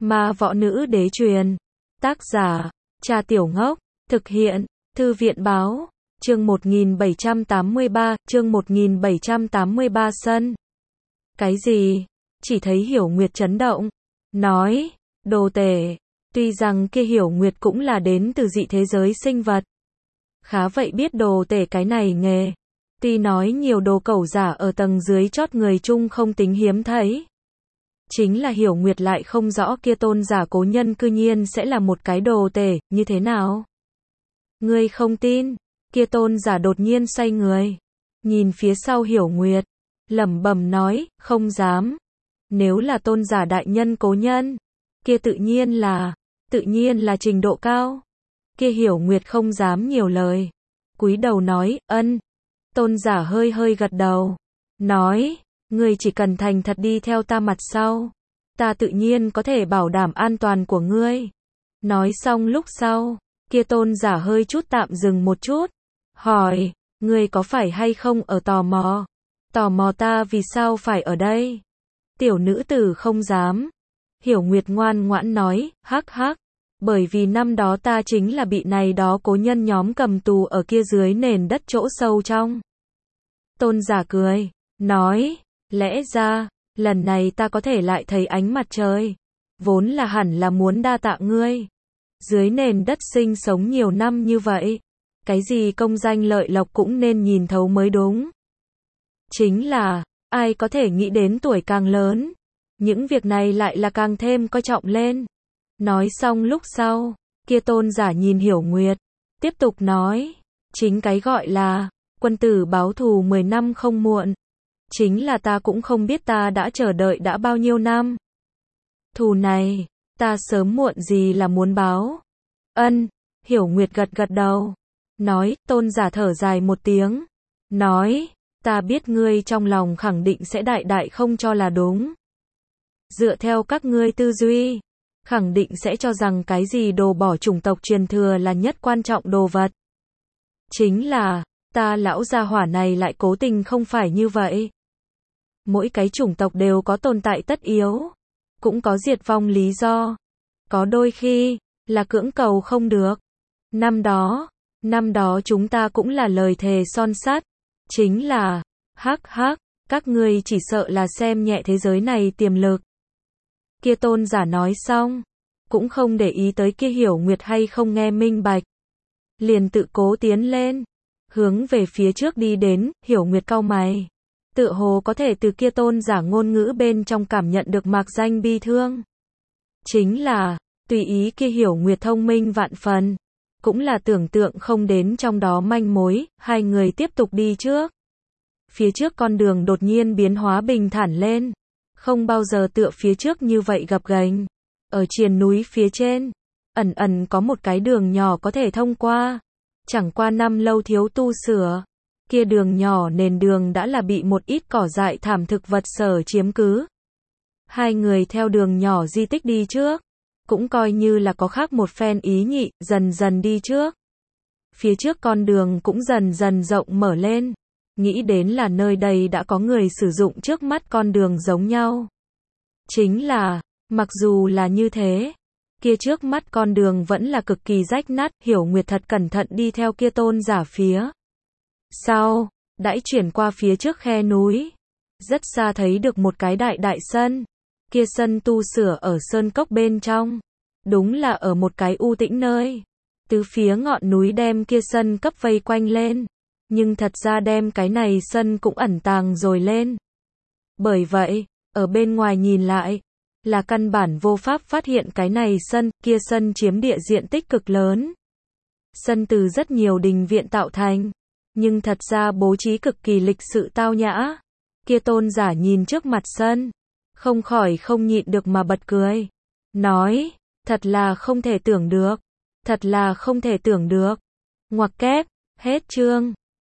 Ma Võ Nữ Đế truyền. Tác giả, Cha Tiểu Ngốc. Thực hiện, Thư viện Báo. Chương 1783, chương 1783 sân. Cái gì? Chỉ thấy Hiểu Nguyệt chấn động. Nói, đồ tể. Tuy rằng kia Hiểu Nguyệt cũng là đến từ dị thế giới sinh vật. Khá vậy biết đồ tể cái này nghề. Tuy nói nhiều đồ cẩu giả ở tầng dưới chót người chung không tính hiếm thấy. Chính là Hiểu Nguyệt lại không rõ kia tôn giả cố nhân cư nhiên sẽ là một cái đồ tể, như thế nào? Ngươi không tin, kia tôn giả đột nhiên xoay người. Nhìn phía sau Hiểu Nguyệt, lẩm bẩm nói, không dám. Nếu là tôn giả đại nhân cố nhân, kia tự nhiên là trình độ cao. Kia Hiểu Nguyệt không dám nhiều lời. Cúi đầu nói, ân. Tôn giả hơi hơi gật đầu. Nói, ngươi chỉ cần thành thật đi theo ta mặt sau. Ta tự nhiên có thể bảo đảm an toàn của ngươi. Nói xong lúc sau, kia tôn giả hơi chút tạm dừng một chút. Hỏi, ngươi có phải hay không ở tò mò? Tò mò ta vì sao phải ở đây? Tiểu nữ tử không dám. Hiểu Nguyệt ngoan ngoãn nói, hắc hắc. Bởi vì năm đó ta chính là bị này đó cố nhân nhóm cầm tù ở kia dưới nền đất chỗ sâu trong. Tôn giả cười, nói, lẽ ra, lần này ta có thể lại thấy ánh mặt trời. Vốn là hẳn là muốn đa tạ ngươi. Dưới nền đất sinh sống nhiều năm như vậy. Cái gì công danh lợi lộc cũng nên nhìn thấu mới đúng. Chính là, ai có thể nghĩ đến tuổi càng lớn. Những việc này lại là càng thêm coi trọng lên. Nói xong lúc sau, kia tôn giả nhìn Hiểu Nguyệt. Tiếp tục nói, chính cái gọi là, quân tử báo thù 10 năm không muộn. Chính là ta cũng không biết ta đã chờ đợi đã bao nhiêu năm. Thù này, ta sớm muộn gì là muốn báo. Ân, Hiểu Nguyệt gật gật đầu. Nói, tôn giả thở dài một tiếng. Nói, ta biết ngươi trong lòng khẳng định sẽ đại đại không cho là đúng. Dựa theo các ngươi tư duy, khẳng định sẽ cho rằng cái gì đồ bỏ chủng tộc truyền thừa là nhất quan trọng đồ vật. Chính là, ta lão gia hỏa này lại cố tình không phải như vậy. Mỗi cái chủng tộc đều có tồn tại tất yếu, cũng có diệt vong lý do. Có đôi khi, là cưỡng cầu không được. Năm đó chúng ta cũng là lời thề son sắt. Chính là, hắc hắc, các ngươi chỉ sợ là xem nhẹ thế giới này tiềm lực. Kia tôn giả nói xong, cũng không để ý tới kia Hiểu Nguyệt hay không nghe minh bạch. Liền tự cố tiến lên, hướng về phía trước đi đến, Hiểu Nguyệt cau mày. Tựa hồ có thể từ kia tôn giả ngôn ngữ bên trong cảm nhận được mạc danh bi thương. Chính là, tùy ý kia Hiểu Nguyệt thông minh vạn phần, cũng là tưởng tượng không đến trong đó manh mối, hai người tiếp tục đi trước. Phía trước con đường đột nhiên biến hóa bình thản lên, không bao giờ tựa phía trước như vậy gập ghềnh. Ở triền núi phía trên, ẩn ẩn có một cái đường nhỏ có thể thông qua. Chẳng qua năm lâu thiếu tu sửa, kia đường nhỏ nền đường đã là bị một ít cỏ dại thảm thực vật sở chiếm cứ. Hai người theo đường nhỏ di tích đi trước, cũng coi như là có khác một phen ý nhị, dần dần đi trước. Phía trước con đường cũng dần dần rộng mở lên, nghĩ đến là nơi đây đã có người sử dụng trước mắt con đường giống nhau. Chính là, mặc dù là như thế, kia trước mắt con đường vẫn là cực kỳ rách nát. Hiểu Nguyệt thật cẩn thận đi theo kia tôn giả phía sau, đãi chuyển qua phía trước khe núi. Rất xa thấy được một cái đại sân. Kia sân tu sửa ở sơn cốc bên trong. Đúng là ở một cái u tĩnh nơi. Tứ phía ngọn núi đem kia sân cấp vây quanh lên. Nhưng thật ra đem cái này sân cũng ẩn tàng rồi lên. Bởi vậy, ở bên ngoài nhìn lại, là căn bản vô pháp phát hiện cái này sân. Kia sân chiếm địa diện tích cực lớn. Sân từ rất nhiều đình viện tạo thành, nhưng thật ra bố trí cực kỳ lịch sự tao nhã. Kia tôn giả nhìn trước mặt sân, không khỏi không nhịn được mà bật cười. Nói, thật là không thể tưởng được. Thật là không thể tưởng được. Ngoặc kép, hết chương.